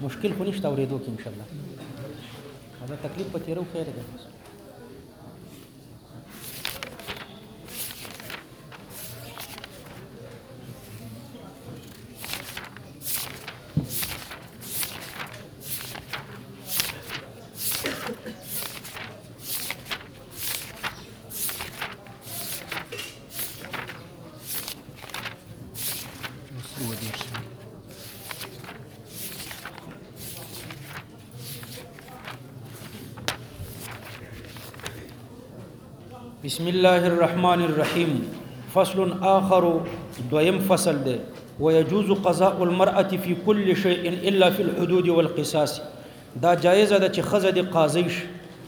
مشکل خو نشته اورېدو کې ان شاء الله دا تکلیف په تیرو خیر ده بسم الله الرحمن الرحيم فصل آخر دویم فصل ده ويجوز قضاء المرأة في كل شيء إلا في الحدود والقصاص دا جائزه ده چې خزه دي قاضي شي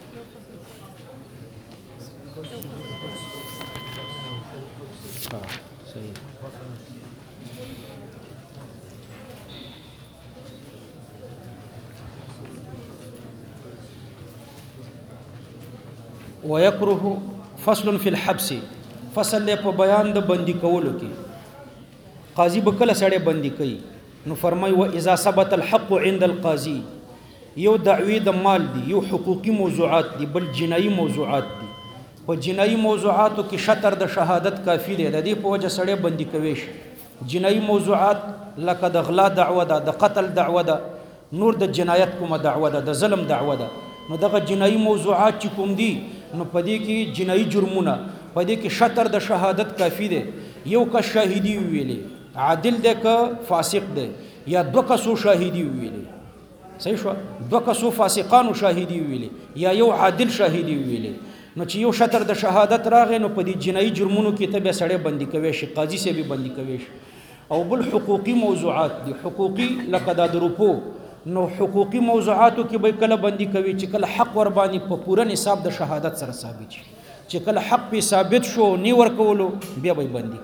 ويكره فصل في الحبس فصل له په بیان د بندي کولو کې قاضي به کله سړی بندي کوي نو فرمای و اذا ثبت الحق عند القاضي یو دعوی د مال دی یو حقوقي موضوعات دی بل جنایي موضوعات دی په جنایي موضوعاتو کې شطر د شهادت کافی دی د دې په وجه سړی بندي کوي شي جنایي موضوعات لکه د غلا دعوه ده د قتل دعوه ده نور د جنایت کومه دعوه ده د ظلم دعوه ده نو دغه جنایي موضوعات چې کوم دي نو پدې کې جنایي جرمونه پدې کې شطر د شهادت کافی دی یو کا شاهدی ویلې عادل دی که فاسق دی یا دو کسو شاهدی ویلې صحیح شو دو کسو فاسقانو شاهدی ویلې یا یو عادل شاهدی ویلې نو چې یو شطر د شهادت راغی نو پدې جنایي جرمونو کې ته به سړی بندي کوي شي قاضي سي به بندي کوي شي او بل حقوقي موضوعات دي حقوقي لکه د روپو نو حقوقي موضوعاتو کې به کله بندي کوي چې کله حق ور باندې په پوره نصاب د شهادت سره ثابت شي چې کله حق په ثابت شو نی ور کولو بیا به بندي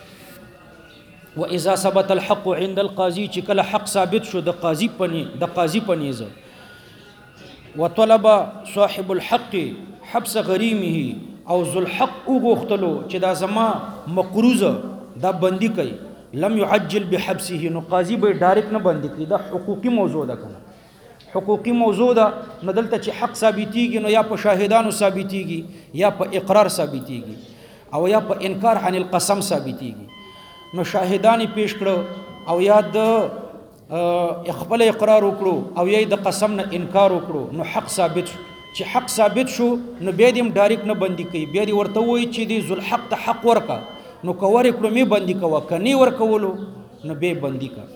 و اذا ثبت الحق عند القاضي چې کله حق ثابت شو د قاضي پنيزه وطلب صاحب الحق حبس غريمه او ذو الحق وغختلو چې دا زما مقروضه دا بندي کوي لم يعجل بحبسه نو قاضي به ډایرکټ نه بندي کوي دا حقوقي موضوع ده کنه حقوقي موضوع ده نو دلته چې حق ثابتيږي نو یا په شاهدانو ثابتيږي یا په اقرار ثابتيږي او یا په انکار عن القسم ثابتيږي نو شاهدان پیش کړو او یا د خپل اقرار وکړو او یا د قسم نه انکار وکړو نو حق ثابت شو چې حق ثابت شو نو بیا دې ډایرکټ نه بندي کوي بیا دې ورته وایي چې دې ذل حق ته حق ورکا نو کور کړو می بندي کوا کني ور کولو نو به بندي کا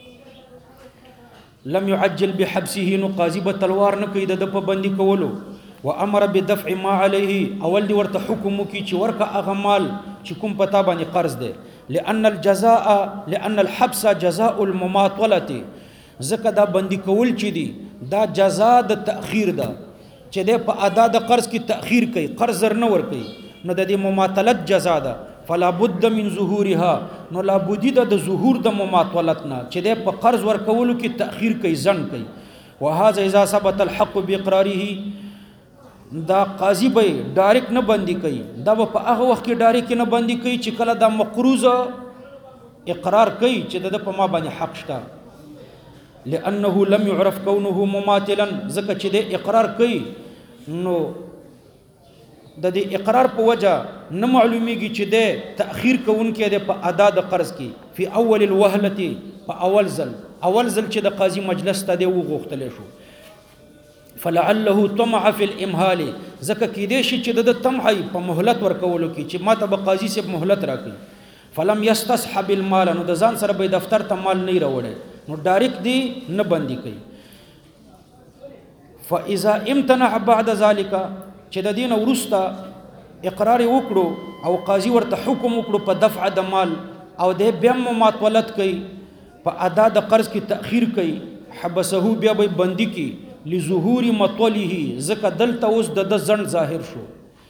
لم يعجل بحبسه نو قاضي به تلوار نه کوي د په بندي کولو وامر بدفع ما عليه اول دي ورته حکم کی چې ورکا اغمال چې کوم پتا باندې قرض ده لان الحبس جزاء المماطله زکه دا بندي کول چې دي دا جزاء د تاخير ده چې د په ادا د قرض کې تاخير کوي قرض نه ور کوي نو د دې مماطلت جزاء ده فلا بد من ظهورها نو لا بد د ظهور د مماطلتنا چې د په قرض ور کولو کې تاخير کوي ځن کوي وهذا اذا ثبت الحق باقراره دا قاضي به ډایرکټ نه بندي کوي دا په هغه وخت کې ډایرکټ نه بندي کوي چې کله دا مقروضه اقرار کوي چې د په ما باندې حق شته لانه لم يعرف كونه مماثلا ځکه چې د اقرار کوي نو د دې اقرار په وجه نه معلومیږي چې د تاخير کوونکې د په ادا د قرض کې په اول الوهله په اول ځل چې د قاضي مجلس ته دی وغوښتل شو فلعله طمع في الامهال زکه کې دې شي چې د طمعي په مهلت ورکولو کې چې ماته به قاضي سي مهلت راکړي فلم يستصحب المال نو د ځان سره به دفتر ته مال نه راوړي نو ډایرکټ دی نه بندي کوي فاذا امتنع بعد ذلك چې د دین ورسته اقرار وکړو او قاضي ورته حکم وکړو په دفع د مال او د بیا مماطلت کوي په ادا د قرض کې تاخير کوي حبسه بیا به بندي کی لظهور مطوله زکه دلته اوس د ځن ظاهر شو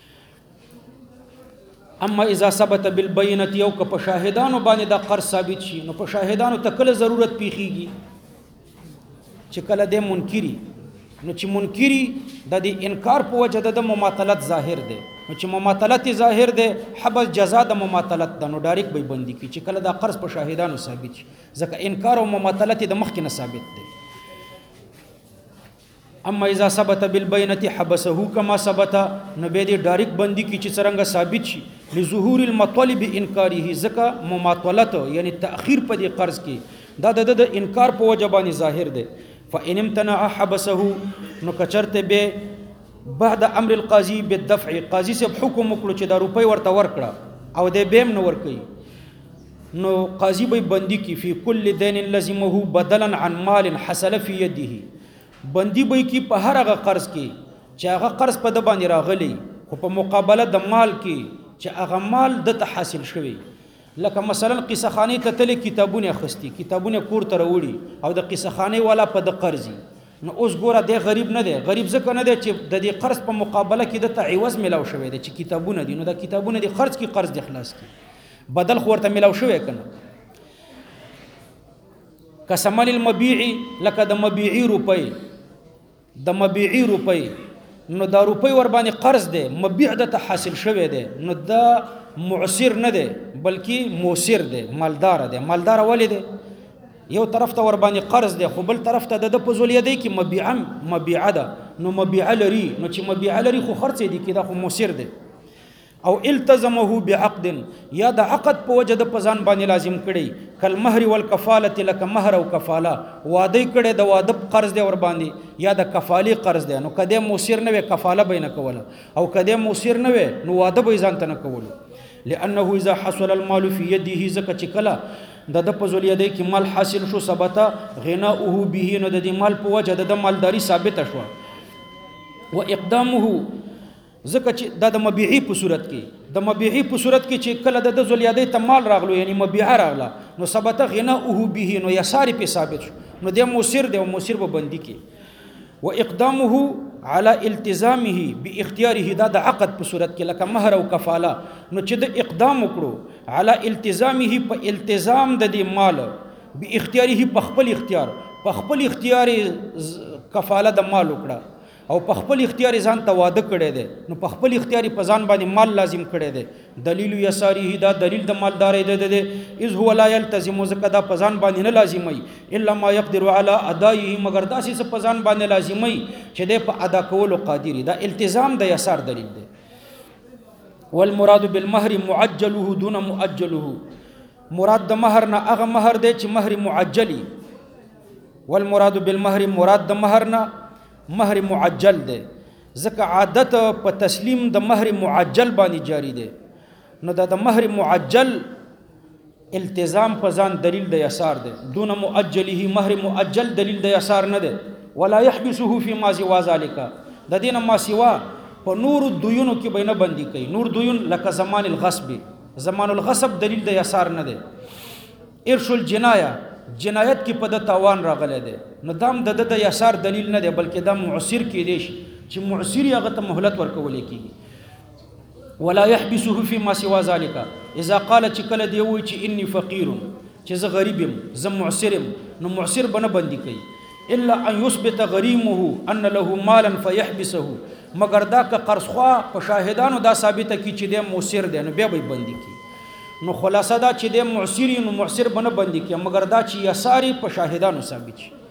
اما اذا ثبت بالبينه یو که په شاهدانو باندې د قرض ثابت شي نو په شاهدانو ته کله ضرورت پیخیږي چې کله د منکری نو چې منکری د دې انکار په وجه د مماطلت ظاهر دی نو چې مماطلت ظاهر دی حبس جزاء د مماطلت د نو ډایرکټ به بندي کی چې کله د قرض په شاهدانو ثابت شي ځکه انکار او مماطلت د مخکې نه ثابت دی اما اذا ثبت بالبينه حبسه كما ثبت نو به دې ډایرک بندي کی چې څنګه ثابت شي لظهور المطالب انکاره زکه مماطلت یعنی تاخير په دې قرض کې دا د انکار په وجه باندې ظاهر دی فان امتنع حبسه نو کچرته به بعد امر القاضي بالدفع قاضي سے حکم وکړو چې دا روپۍ ورته ورکړه او دې بیم نو ورکړي نو قاضي به بندي کی فی کل دین لزمه بدلا عن مال حصل فی یده بندي به کی په هر هغه قرض کې چې هغه قرض په د باندې راغلی خو په مقابله د مال کې چې هغه مال د حاصل شوی لکه مثلا قصه خانی ته تل کتابونه خستی کتابونه کور ته وروړي او د قصه خانی والا په د قرضي نو اوس ګوره د غریب نه دی غریب ځکه نه دی چې د دې قرض په مقابله کې د تعوض ملاو شوی دی چې کتابونه دي نو د کتابونه د خرج کې قرض د خلاص کی بدل خو ورته ملاو شوی کنه کسمل المبيع لکه د مبيعي روپۍ د مبيعي روپۍ نو دا روپۍ ور باندې قرض دی مبيع د حاصل شوی دی نو دا معسر نه دی بلکې موسر دی مالدار دی مالدار ولې دی یو طرف ته ور باندې قرض دی خو بل طرف ته د پزول دی کې مبيع ده نو مبيع لري نو چې مبيع لري خو خرڅ دی کې دا خو موسر دی او التزمه بعقد یا د عقد په وجه د پزان باندې لازم کړي کل مہر والکفاله لك مہر او کفاله واده کړي د واده قرض دی ور باندې یا د کفالی قرض دی نو کده موسر نه وي کفاله بینه کوله او کده موسر نه وي نو واده به ځان ته نه کوله لانه اذا حصل المال في يده زکه چې کله د پزول یده کې مال حاصل شو ثبت غناؤه به نو د مال په وجه د مالداری ثابت شو و اقدامه زکه چې د مبيعي په صورت کې د مبيعي په صورت کې چې کله د زلیادې ته مال راغلو یعنی مبيع راغله نو ثبت غناؤه به نو یساری په ثابت شو نو د موسر د موسر په بندي کې و اقدامه على التزامه باختياره د عقد په صورت کې لکه مہر او کفاله نو چې د اقدام وکړو على التزامه په التزام د دې مال باختياره په خپل اختیار کفاله د مال وکړه او په خپل اختیار ځان ته واده کړی دی نو په خپل اختیار په ځان باندې مال لازم کړی دی دلیل یساری دا دلیل د مالدارۍ دی اذ هو لا يلتزم زکه دا په ځان باندې نه لازمي الا ما يقدر على ادائه مگر داسې څه په ځان باندې لازمي چې د په ادا کولو قادر دا التزام د یسار دلیل دی والمراد بالمهر معجله دون مؤجله مراد د مہر نه هغه مہر دی چې مہر معجلی والمراد بالمهر مراد د مہر نه مہر معجل ده ځکه عادت په تسلیم د مہر معجل باندې جاری ده نو د مہر معجل التزام په ځان دلیل د یسار ده دون مؤجله مہر معجل دلیل د یسار نه ده ولا يحبسه في ما سوى ذلك د دین ما سوا په نور الديون کې بینه بندي کوي نور ديون لکه زمان الغصب زمان الغصب دلیل د یسار نه ده ارش الجنایه جنایت کې په د تاوان راغلی دی نو دام د یسار دلیل نه دی بلکې دا معسر کې دی چې معسر هغه ته مهلت ورکول کېږي ولا يحبسه فيما سوى ذلك اذا قال چې کله دی وایي چې اني فقير چې زه غریب یم زه معسر یم نو معسر بنه بندي کوي الا ان يثبت غريمه ان له مالا فيحبسه مگر دا که قرضخوا په شاهدانو دا ثابته کی چې دی معسر دی نو بیا به بندي کوي نو خلاصه دا چې د معسر نو معسر بنه بندي کې مگر دا چې یساری په شاهدانو ثابت شي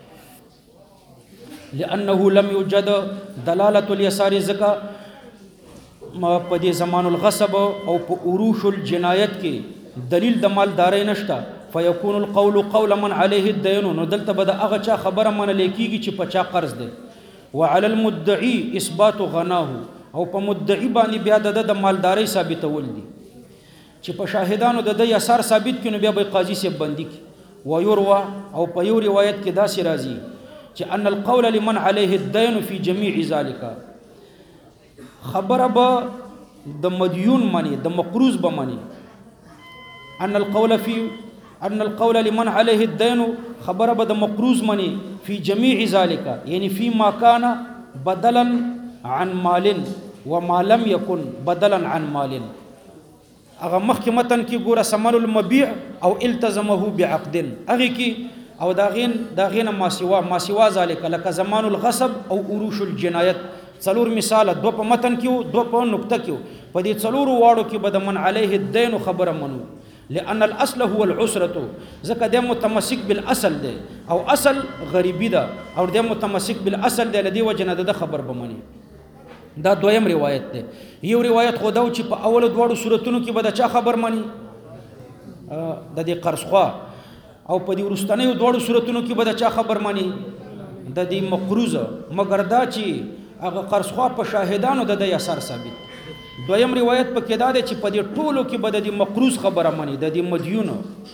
لانه لم يوجد دلاله اليسار زکا ما په دې زمان الغصب او په عروش الجنایت کې دلیل د مالداري نشته فيكون القول قول من عليه الدين نو دلته به هغه چا خبره من لیکيږي چې په چا قرض دی وعلى المدعي اثبات غناه او په مدعي باندې بیا د مالداري ثابتول دي چې په شاهدانو د یسار ثابت کینو بیا به قاضي سے بندي کی و يروى او په یو روایت کې دا سی راځي چې ان القول لمن عليه الدين في جميع ذلك خبره به د مديون معنی د مقروض به معنی ان القول لمن عليه الدين خبره به د مقروض معنی في جميع ذلك يعني فيما كان بدلا عن مال وما لم يكن بدلا عن مال اغه مخکې متن کې ګوره ثمن المبيع او التزمه بعقد اغه کې او داغین ما سوا ذلك لك زمان الغصب او عروش الجنایت څلور مثال دو په متن کې دو په نقطه کې په دې څلور واړو کې بدمن عليه الدين خبره منو لأن الاصل هو العسرة ځکه د متمسک بالاصل دی او اصل غریبی ده او د متمسک بالاصل دی لدی وجنه د خبر بمني دا دویم روایت دی یو روایت خو دا چې په اول دوړو صورتونو کې به د چا خبر مانی د دې قرضخوا او په دې ورستنیو دوړو صورتونو کې به د چا خبر مانی د دې مقروزه مگر دا چې هغه قرضخوا په شاهدانو د دې اثر ثابت دویم روایت په کې دا دی چې په دې ټولو کې به د دې مقروز خبره مانی د دې مدیون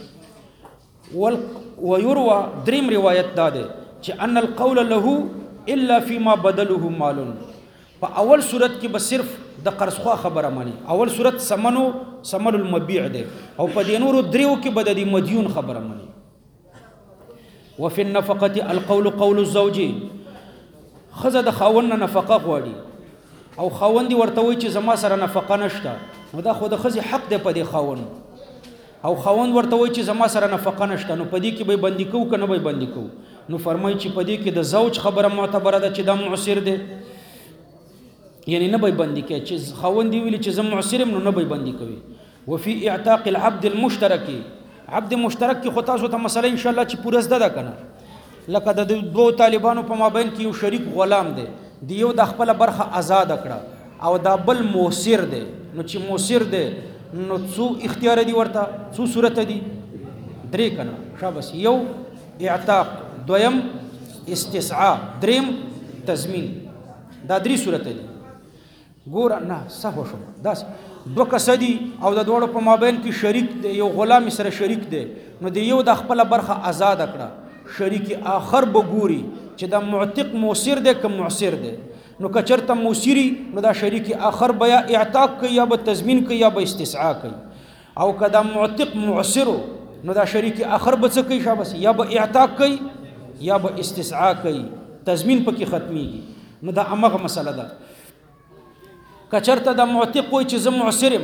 ويروى دریم روایت دا دی چې ان القول له الا فيما بدله مال په اول صورت کې به صرف د قرضخوا خبره مانی اول صورت ثمن المبيع دی او په دې نورو دریو کې به د دې مدیون خبره مانی وفي النفقه القول قول الزوج خزه د خاوند نفقه غواړي او خاوند ورته وایي چې زما سره نفقه نشته نو دا خو د خزي حق دی په دې خاوند او خاوند ورته وایي چې زما سره نفقه نشته نو په دې کې به بندي کوو کنه به بندي کوو نو فرمایي چې په دې کې د زوج خبره معتبره ده چې دا معسر دی یعنی نه به بندي کوي چې خاوند دی ویلي چې زم معسرم نو نه به بندي کوي وفي اعتاق العبد المشترك عبد مشترک کې خو تاسو ته مسله ان شاء الله چې پوره زده ده کنه لکه د دوه طالبانو په مابین کې یو شریک غلام دی دی یو د خپل برخه آزاد کړه او دا بل موسر دی نو چې موسر دی نو څو اختیار دی ورته څو صورت دی درې کنه شابس یو اعتاق دویم استسعاء دریم تضمین دا درې صورت دی ګور نه صحو شو داس دو کسدي او د دوړو په مابین کې شریک دی یو غلام سره شریک دی نو دی یو د خپل برخه آزاد کړه شریک آخر بګوري چې دا معتق موسر دی که معسر دی نو کچرته موسری نو دا شریک آخر بیا اعتاق کوي یا به تضمین کوي یا به استسعاء کوي او کدا معتق معسر نو دا شریک آخر به څه کوي شابس یا به اعتاق کوي یا به استسعاء کوي تضمین پکې ختميږي نو دا امغه مسله ده کچرته د معتق وای چې زم معسرم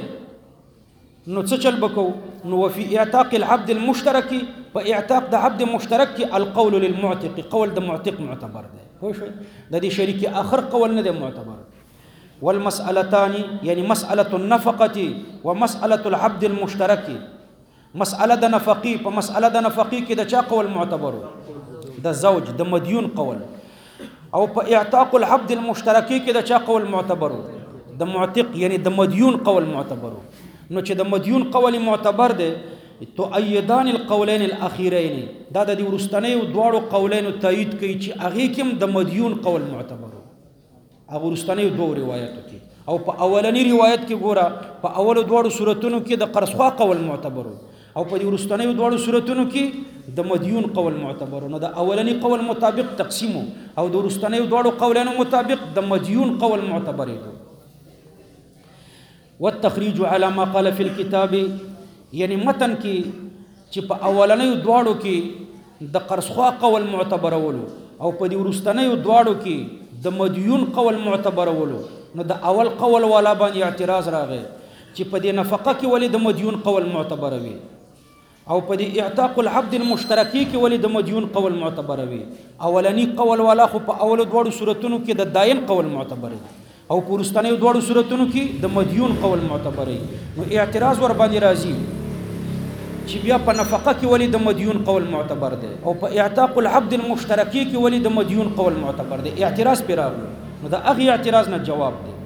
نو څه چل بکو نو وفي اعتاق العبد المشترك په اعتاق د عبد مشترک القول للمعتق قول د معتق معتبر ده خو شو د دې شریک اخر قول نه ده معتبر والمسالتان يعني مساله النفقه ومساله العبد المشترك مساله د نفقي په مساله د نفقي کې د چا قول معتبر د زوج د مديون قول او په اعتاق العبد المشترك کې د چا قول معتبر د معتق یعنی د مدیون قول معتبر نو چې د مدیون قول معتبر ده تؤيدان القولين الاخيرين دا د ورستنې دواړو قولین تایید کوي چې هغه کوم د مدیون قول معتبر هغه ورستنې دوه روایتو کې او په اولنی روایت کې ګوره په اول دواړو صورتونو کې د قرضخوا قول معتبر او په ورستنې دواړو صورتونو کې د مدیون قول معتبر نو د اولنی قول مطابق تقسیم او د ورستنې دواړو قولانو مطابق د مدیون قول معتبر دی والتخريج على ما قال في الكتاب يعني متن کې چې په اولنیو دواړو کې د قرضخوا قول معتبرولو او په دې ورستنیو دواړو کې د مدیون قول معتبرولو نو د اول قول والا باندې اعتراض راغی چې په دې نفقه کې ولې د مدیون قول معتبروي او په دې اعتاق العبد المشترکی کې ولې د مدیون قول معتبروي اولنی قول والا خو په اول دواړو صورتونو کې د داین قول معتبروي او پورستانه دوړو صورتونو کې د مدیون قول معتبري نو اعتراض ور باندې راځي چې بیا په نفقه کې ولې د مدیون قول معتبر دی او په اعتاق العبد المشترکی کې ولې د مدیون قول معتبر دی اعتراض پر راغلو نو دا هغه اعتراض نه جواب دی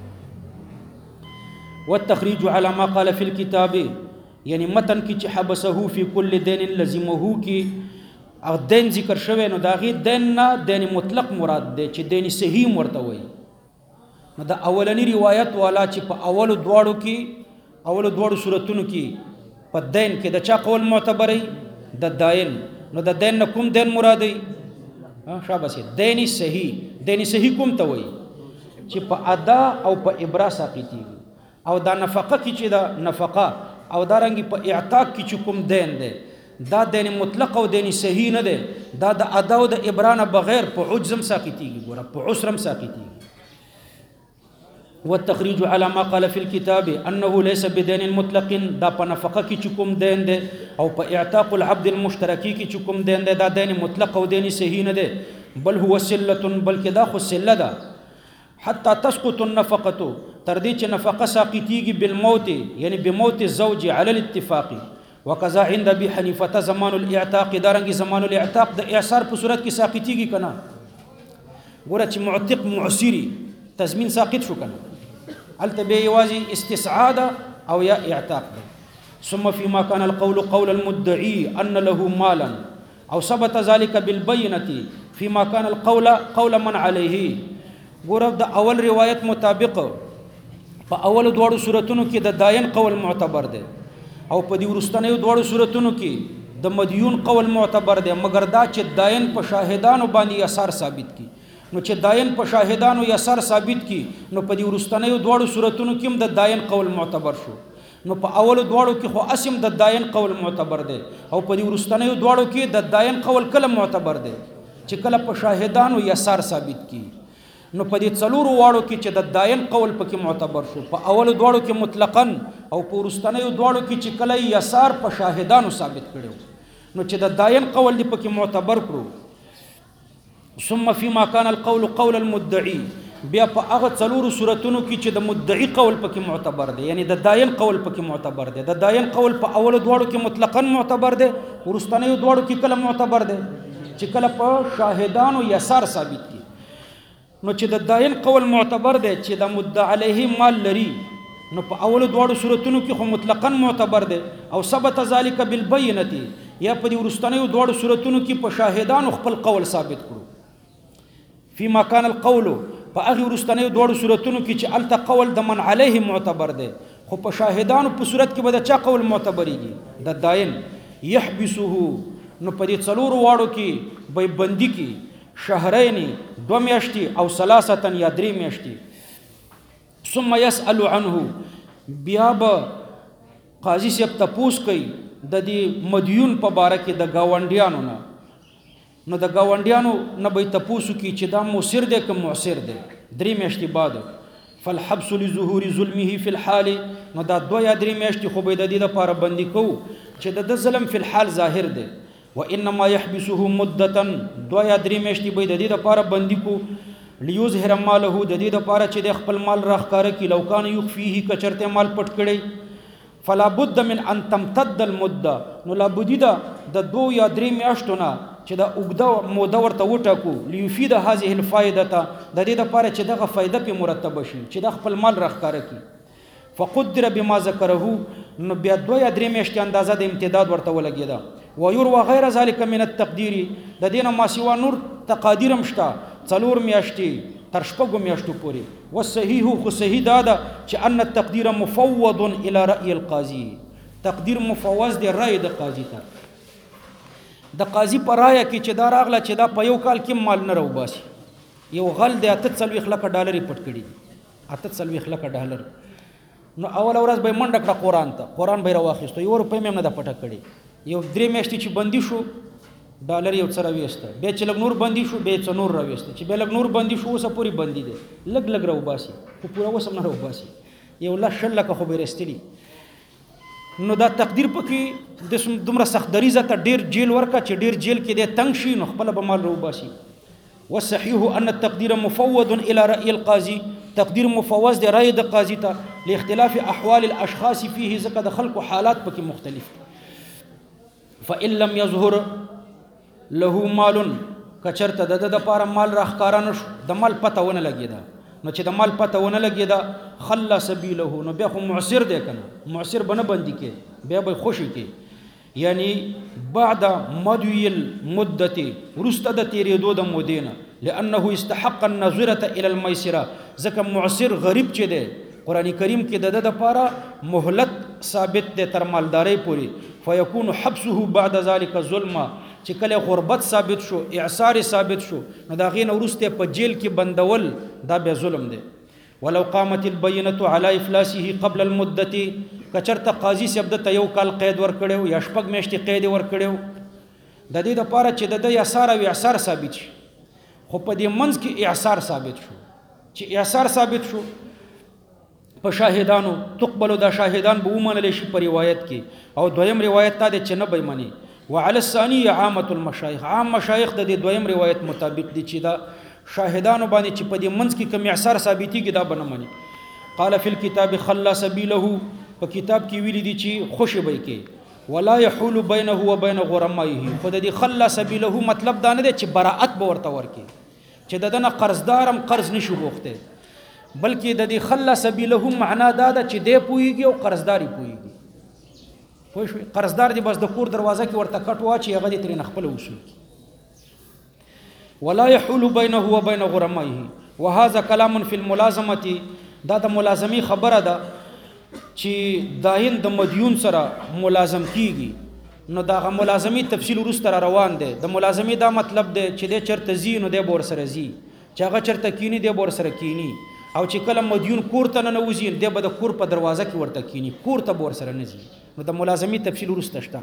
والتخريج على ما قال في الكتاب یعنی متن کې چې حبسه فی کل دین لزمه کې او دین ذکر شوی نو دا غي دین نه دین مطلق مراد دی چې دین صحیح مرته وي نو دا اولنی روایت والا چې په اول دوړو صورتونو کې په دین کې د چا قول معتبري د داین نو د دین کوم دین مرادي شابه دین صحیح کوم ته وایي چې په ادا او په ابرا ساقيتي او دا نفقه کې چې دا نفقه او دا رنګي په اعتاق کې چې کوم دین دی دا دین مطلق او دین صحیح نه دی دا د ادا او د ابرا نه بغیر په عجزم ساقيتي ګوره په عسرم ساقيتي والتخريج على ما قال في الكتاب انه ليس بدين مطلق دا په نفقه کې چکم دین ده او په اعتاق العبد المشترکی کې چکم دین ده دا دین مطلق او دین صحیح نه ده بل هو سله بلکې دا خو سله ده حتى تسقط النفقه تر دې چې نفقه ساقطیږي بالموت یعنی بموت الزوج على الاتفاق وكذا عند ابي حنيفه زمان الاعتاق دارنګ زمان الاعتاق د اعصار په صورت کې ساقطیږي کنه ګوره چې معتق معسری تضمین ساقط شو کنه هلته به یوازې استسعاد او یا اعتاق ده. ثم فيما كان القول قول المدعي ان له مالا او ثبت ذلك بالبينه فيما كان القول قول من عليه ګوره د اول روایت مطابق په اول دوړو صورتونو کې د داین قول معتبر دی او په دې ورستنیو دوړو صورتونو کې د مدیون قول معتبر دی مګر دا چې داین په شاهدانو باندې اثر ثابت کی نو چې داین په شاهدانو اثر ثابت کی نو په دې ورستنیو دوړو صورتونو کې هم د داین قول معتبر شو نو په اول دوړو کې خو اسم د داین قول معتبر دی او په دې ورستنیو دوړو کې د داین قول کله معتبر دی چې کله په شاهدانو اثر ثابت کی نو په دې څلورو واړو کې چې د داین قول پکې معتبر شو په اول دوړو کې مطلقاً او په ورستنیو دوړو کې چې کله یسار په شاهدانو ثابت کړو نو چې د داین قول دی پکې معتبر کړو ثم فيما كان القول قول المدعي بیا په هغه څلورو صورتونو کې چې د مدعي قول پکې معتبر دی یعنی د داین قول پکې معتبر دی د داین قول په اول دوړو کې مطلقاً معتبر دی ورستنیو دوړو کې کله معتبر دی چې کله په شاهدانو یسار ثابت کی نو چې د داین قول معتبر دی چې د مدعا علیه مال لري نو په اول دوړو صورتونو کې خو مطلقاً معتبر دی او ثبت ذلك بالبينه یا په دې ورستنیو دوړو صورتونو کې په شاهدانو خپل قول ثابت کړو فيما كان القول په هغه ورستنیو دوړو صورتونو کې چې الته قول د من علیه معتبر دی خو په شاهدانو په صورت کې به د چا قول معتبرېږي د داین يحبسه نو په دې څلورو واړو کې به بندي کې شهرين 2 میاشتې او 3 یا 3 میاشتې ثم يسأل عنه بیا به قاضي صاحب تپوس کوي د دې مدیون په باره کې د گاونډیانو نه نو د گاونډیانو نه به تپوس کوي چې دا موثر دی که معسر دی 3 میاشتې بعد فالحبس لظهور ظلمه في الحال نو دا 2 یا 3 میاشتې خو به د دې لپاره بندي کوو چې د ظلم فی الحال ظاهر دی وانما يحبسه مدة 2 یا 3 میاشتې به د دې لپاره بندي کو ليظهر ماله د دې لپاره چې د خپل مال راخاره کی لو کان يخفيه کچرته مال پټ کړي فلا بد من ان تمتد المده نو لا بد د 2 یا 3 میاشتو نه چې دا اوږده موده ورته وټاکو ليفيد هذه الفائده د دې لپاره چې دغه فائده په مرتب شي چې د خپل مال راخاره کی فقدر بما ذكره نو بیا 2 یا 3 میاشتې اندازه د امتداد ورته ولګیدا ويروى غیر ذلك من التقدير د دینه ما سوا نور تقادیر مشتا 4 میاشتې تر 6 میاشتو پورې والصحيح خو صحیح دا ده چې ان التقدير مفوض الى راي القاضي تقدیر مفوض دی رائے د قاضي ته د قاضي پر رائے کې چې دا راغله چې دا په یو کال کې مال نه راو باسي یو غل د 8 لک ډالر پټ کړي 8 لک ډالر نو اول ورځ به منډه کړه قران به راوخیستو یو روپې مې نه د پټه کړي یو 3 میاشتې چې بندي شو ډالر یو څه راويسته به چې لګ نور بندي شو به څه نور راويسته چې به لګ نور بندي شو اوسه پوری بندي دي لګ راو باسي خو پورا وسم نه راو باسي یو لا شل لک خو به رستلی نو دا تقدیر پکې د دومره سخت دریزه ته ډیر جیل ورکا چې ډیر جیل کې د تنگ شي نو خپل به مال راو باسي والصحيح ان التقدير مفوض الى راي القاضي تقدیر مفوض دی رائے د قاضي ته لاختلاف احوال الاشخاص فيه ځکه د خلکو حالات پکې مختلف فإن لم يظهر له مال کچرته د لپاره مال راخکارا نشو د مال پته ونه لګیدا نو چې د مال پته ونه لګیدا خلص سبيله نو بیا خو معسر دی کنه معسر بنه بندي کې بیا به خوشي کې یعنی بعد مدوی المدته ورسته د تیرېدو د مودینه لانه استحق النظره الى الميسره ځکه معسر غریب چې دی قران کریم کې د لپاره مهلت ثابت دی تر مالداري پوری فيكون حبسه بعد ذلك ظلم چې کله غربت ثابت شو اعصار ثابت شو نو دا غین ورسته په جیل کې بندول دا به ظلم دی ولو قامت البينه على افلاسه قبل المده کچرته قاضي سبد ته یو کال قید ور کړو یا شپږ میاشتې قید ور کړو د دې لپاره چې د اعصار او اعصار ثابت شي خو په دې منځ کې اعصار ثابت شو چې اعصار ثابت شو په شاهدانو تقبل دا شاهدان به ومنل شي په روایت کې او دویم روایت ته چې نه به مني وعلى الثاني عامه المشايخ عام مشايخ د دې دویم روایت مطابق دي چې دا شاهدانو باندې چې په دې منځ کې کوم اعصار ثابتي کې دا بنه مني قال فی الكتاب خلى سبيله په کتاب کې ویلي دي چې خوشی به کې ولا يحول بينه وبين غرمائه خود دې خلى سبيله مطلب دا نه دی چې براءت به ورته ورکې چې ددنه قرضدارم قرض نشو غوښته بلکې د دې خلى سبيله معنا دا ده چې دې پويږي او قرضداري پويږي پوه شو قرضدار دی بس د کور دروازه کې ورته کټ واچي هغه دې ترې خپل وصول ولا يحول بينه وبين غرمائه وهذا كلام في الملازمه دا د ملازمي خبره ده چې داین د مدیون سره ملازم کیږي نو دا ملازمي تفصیل ورسته روان دي د ملازمي دا مطلب دی چې د چرته زی نو د بور سره زی چې هغه چرته کینی د بور سره کینی او چې کله مدیون کور ته نه وزي د به د کور په دروازه کې ورته کینی کور ته بور سره نه زی نو د ملازمي تفصیل ورسته شته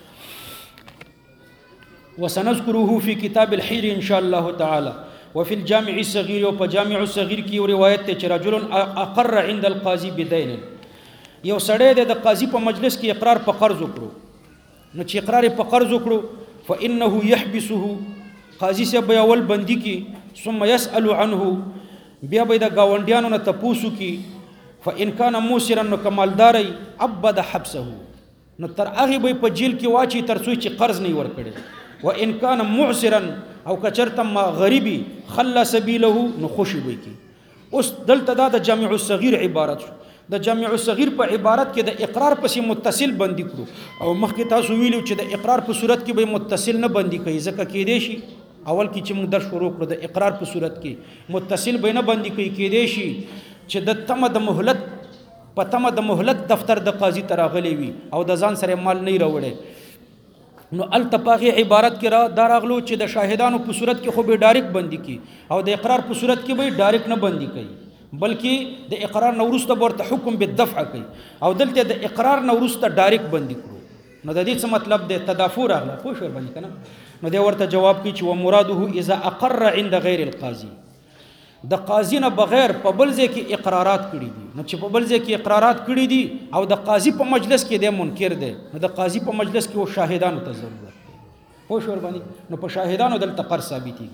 وسنذكره في كتاب الحير ان شاء الله تعالى وفي الجامع الصغير وجامع الصغير کی روایت ته چې رجل اقر عند القاضي بدين یو سړی د قاضي په مجلس کې اقرار په قرض وکړو نو چې اقرار په قرض وکړو فانه يحبسه قاضي سے بیا ول بندي کې ثم يسأل عنه بیا به د گاونډیانو نه تپوسو کې فان كان موسرا نو کمالداري عبد حبسه نو تر هغه به په جیل کې واچي تر څو چې قرض نه ورکړي وان كان معسرا او کچرته ما غریبي خلى سبيله نو خوشي وي کی اوس دلته د جامع الصغير عبارت شو د جامع الصغير په عبارت کې د اقرار پسې متصل بندي کړو او مخکې تاسو ویلو چې د اقرار په صورت کې به متصل نه بندي کوي ځکه کې دی شي اول کې چې موږ در شروع کړو د اقرار په صورت کې متصل به نه بندي کوي کې دی شي چې د تمه د مهلت په تمه د مهلت دفتر د قاضي تراغلي وي او د ځان سره مال نه راوړي نو التپاغي عبارت کې را دراغلو چې د شاهدانو په صورت کې خو به ډایرک بندي کی او د اقرار په صورت کې به ډایرک نه بندي کوي بلکې د اقرار نورسته ورته حکم بالدفع کوي او دلته د اقرار نورسته ډایرک بندي کړو نو د دې څه مطلب د تدافع راغله خو شور باندې کنه نو د ورته جواب کوي چې ومراده اذا اقر عند غیر القاضي د قاضي نه بغیر په بل ځای کې اقرارات کړي دي نو چې په بل ځای کې اقرارات کړي دي او د قاضي په مجلس کې د منکر دي نو د قاضي په مجلس کې او شاهدانو ته ضرورت دی خو شور باندې نو په شاهدانو دلته قر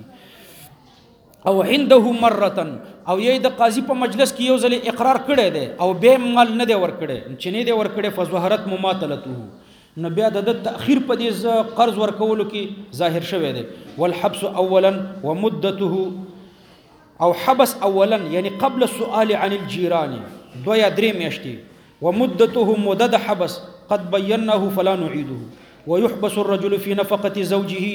ثابتيږي او عنده مره او یی د قاضي په مجلس کې یو ځل اقرار کړي دي او به مال نه دی ور کړي چې نه دی ور کړي فظهرت مماثلته نو بیا د تاخير په دې قرض ورکولو کې ظاهر شوی دی والحبس اولا ومدته او حبس اولا یعنی قبل السؤال عن الجيران دو یا درې میاشتې ومدته مدد حبس قد بيناه فلا نعيده ويحبس الرجل في نفقه زوجه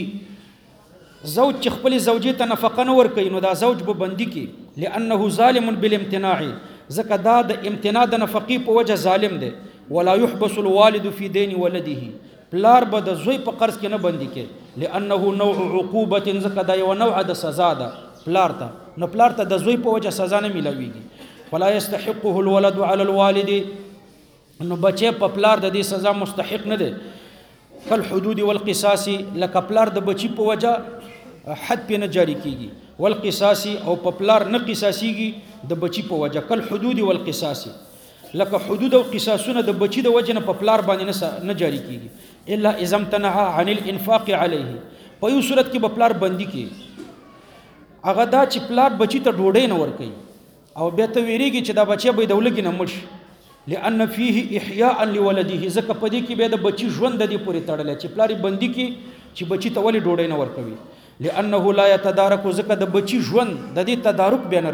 زوج چې خپل زوجې ته نفقه نه ورکوي نو دا زوج به بندي کی لانه ظالم بالامتناع ځکه دا د امتناع د نفقې په وجه ظالم دی ولا يحبس الوالد في دين ولده پلار به د زوی په قرض کې نه بندي کی لانه نوع عقوبه ځکه دا یو نوع د سزا ده پلار ته نو پلار ته د زوی په وجه سزا نه ملويږي فلا يستحقه الولد على الوالد نو بچي په پلار د دې سزا مستحق نه دی کل حدود والقصاص لک پلار د بچي په وجه حد په نه جاری کیږي والقصاص او په پلار نه قصاصيږي د بچي په وجه کل حدود والقصاص لک حدود او قصاصونه د بچي د وجه نه په پلار باندې نه جاری کیږي الا اذا امتنع عن الانفاق عليه په یو صورت کې په پلار بندي کیږي هغه دا چې پلار بچی ته ډوډۍ نه ورکي او بیا ته ویریږي چې دا بچي به دولګي نه مړ لئن فيه احياء لولده زکه پدې کې به د بچي ژوند د دې پورې تړل چې پلاری بندي کې چې بچی ته ولې ډوډۍ نه ورکوي لانه لا يتدارك زکه د بچی ژوند د دې تدارک به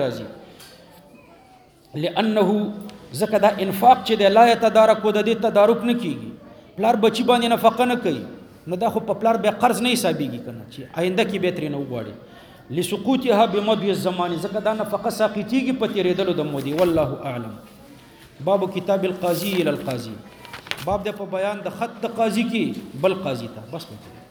ناراضي لانه زکه دا انفاق چې د لا يتدارك د دې تدارک نه کیږي پلار بچی باندې نفقه نه کوي نو دا خو په پلار به قرض نه حسابيږي کنه چې آینده کې به ترې نه وغواړي لسقوطها بمضي الزمان زکه دا نفقه ساقطيږي په تیرېدلو د مودي والله اعلم باب کتاب القاضي الى القاضي باب د په بیان د خط د قاضي کې بل قاضي ته بس